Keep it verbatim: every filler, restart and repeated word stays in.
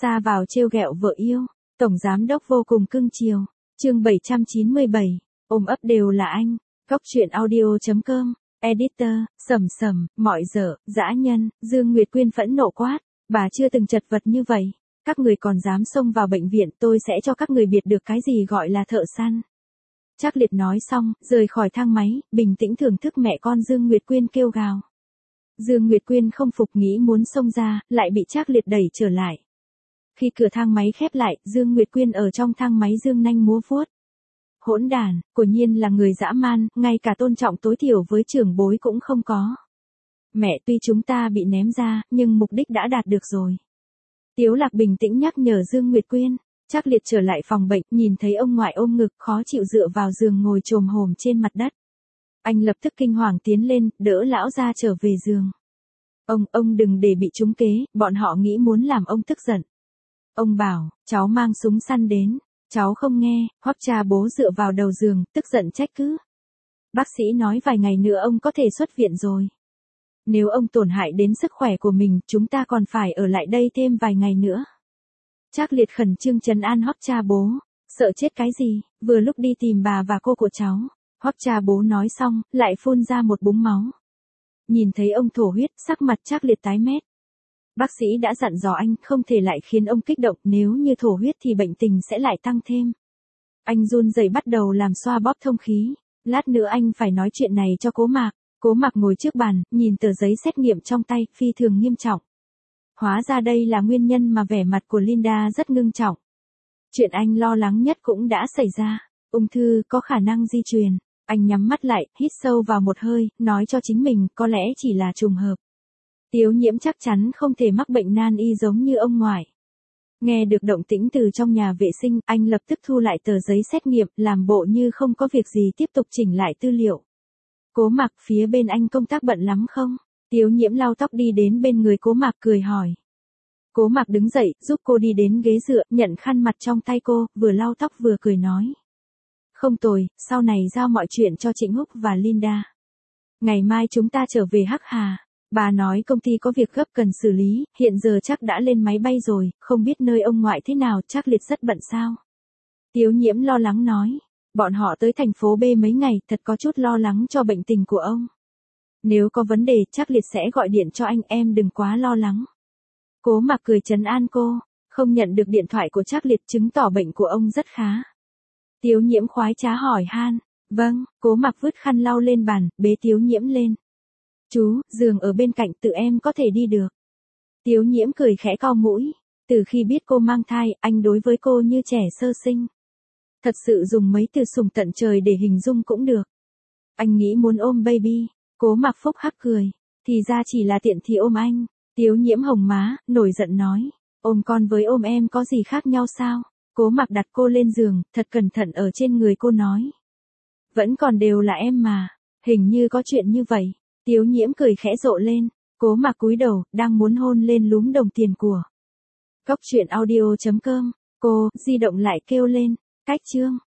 Xa vào trêu ghẹo vợ yêu, tổng giám đốc vô cùng cưng chiều. Chương bảy trăm chín mươi bảy, ôm ấp đều là anh. Góc truyện audio chấm com. Editor, Sầm Sầm, mọi dở, dã nhân. Dương Nguyệt Quyên phẫn nộ quát, bà chưa từng chật vật như vậy. Các người còn dám xông vào bệnh viện, tôi sẽ cho các người biết được cái gì gọi là thợ săn. Trác Liệt nói xong, rời khỏi thang máy, bình tĩnh thưởng thức mẹ con Dương Nguyệt Quyên kêu gào. Dương Nguyệt Quyên không phục, nghĩ muốn xông ra, lại bị Trác Liệt đẩy trở lại. Khi cửa thang máy khép lại, Dương Nguyệt Quyên ở trong thang máy dương nanh múa vuốt. Hỗn đàn, quả nhiên là người dã man, ngay cả tôn trọng tối thiểu với trưởng bối cũng không có. Mẹ, tuy chúng ta bị ném ra, nhưng mục đích đã đạt được rồi. Tiếu Lạc bình tĩnh nhắc nhở Dương Nguyệt Quyên. Trác Liệt trở lại phòng bệnh, nhìn thấy ông ngoại ôm ngực, khó chịu dựa vào giường ngồi chồm hổm trên mặt đất. Anh lập tức kinh hoàng tiến lên, đỡ lão ra trở về giường. Ông, ông đừng để bị trúng kế, bọn họ nghĩ muốn làm ông tức giận. Ông bảo, cháu mang súng săn đến. Cháu không nghe, Hoắc cha bố dựa vào đầu giường, tức giận trách cứ. Bác sĩ nói vài ngày nữa ông có thể xuất viện rồi. Nếu ông tổn hại đến sức khỏe của mình, chúng ta còn phải ở lại đây thêm vài ngày nữa. Trác Liệt khẩn trương trấn an Hoắc cha bố. Sợ chết cái gì, vừa lúc đi tìm bà và cô của cháu. Hoắc cha bố nói xong, lại phun ra một búng máu. Nhìn thấy ông thổ huyết, sắc mặt Trác Liệt tái mét. Bác sĩ đã dặn dò anh không thể lại khiến ông kích động, nếu như thổ huyết thì bệnh tình sẽ lại tăng thêm. Anh run rẩy bắt đầu làm xoa bóp thông khí. Lát nữa anh phải nói chuyện này cho Cố Mạc. Cố Mạc ngồi trước bàn, nhìn tờ giấy xét nghiệm trong tay, phi thường nghiêm trọng. Hóa ra đây là nguyên nhân mà vẻ mặt của Linda rất ngưng trọng. Chuyện anh lo lắng nhất cũng đã xảy ra. Ung thư có khả năng di truyền. Anh nhắm mắt lại, hít sâu vào một hơi, nói cho chính mình có lẽ chỉ là trùng hợp. Tiếu Nhiễm chắc chắn không thể mắc bệnh nan y giống như ông ngoại. Nghe được động tĩnh từ trong nhà vệ sinh, anh lập tức thu lại tờ giấy xét nghiệm, làm bộ như không có việc gì tiếp tục chỉnh lại tư liệu. Cố Mạc, phía bên anh công tác bận lắm không? Tiếu Nhiễm lau tóc đi đến bên người Cố Mạc cười hỏi. Cố Mạc đứng dậy, giúp cô đi đến ghế dựa, nhận khăn mặt trong tay cô, vừa lau tóc vừa cười nói. Không tồi, sau này giao mọi chuyện cho Trịnh Húc và Linda. Ngày mai chúng ta trở về Hắc Hà. Bà nói công ty có việc gấp cần xử lý, hiện giờ chắc đã lên máy bay rồi, không biết nơi ông ngoại thế nào, Trác Liệt rất bận sao? Tiếu Nhiễm lo lắng nói, bọn họ tới thành phố B mấy ngày, thật có chút lo lắng cho bệnh tình của ông. Nếu có vấn đề, Trác Liệt sẽ gọi điện cho anh, em đừng quá lo lắng. Cố Mạc cười trấn an cô, không nhận được điện thoại của Trác Liệt chứng tỏ bệnh của ông rất khá. Tiếu Nhiễm khoái trá hỏi han, vâng, Cố Mạc vứt khăn lau lên bàn, bế Tiếu Nhiễm lên. Chú, giường ở bên cạnh, tự em có thể đi được. Tiếu Nhiễm cười khẽ cau mũi. Từ khi biết cô mang thai, anh đối với cô như trẻ sơ sinh. Thật sự dùng mấy từ sùng tận trời để hình dung cũng được. Anh nghĩ muốn ôm baby. Cố Mạc phúc hắc cười. Thì ra chỉ là tiện thì ôm anh. Tiếu Nhiễm hồng má, nổi giận nói. Ôm con với ôm em có gì khác nhau sao? Cố Mạc đặt cô lên giường, thật cẩn thận ở trên người cô nói. Vẫn còn đều là em mà. Hình như có chuyện như vậy. Tiếu Nhiễm cười khẽ rộ lên, Cố Mạc cúi đầu, đang muốn hôn lên lúm đồng tiền của. Góc truyện audio chấm com, cô, di động lại kêu lên, cách chương.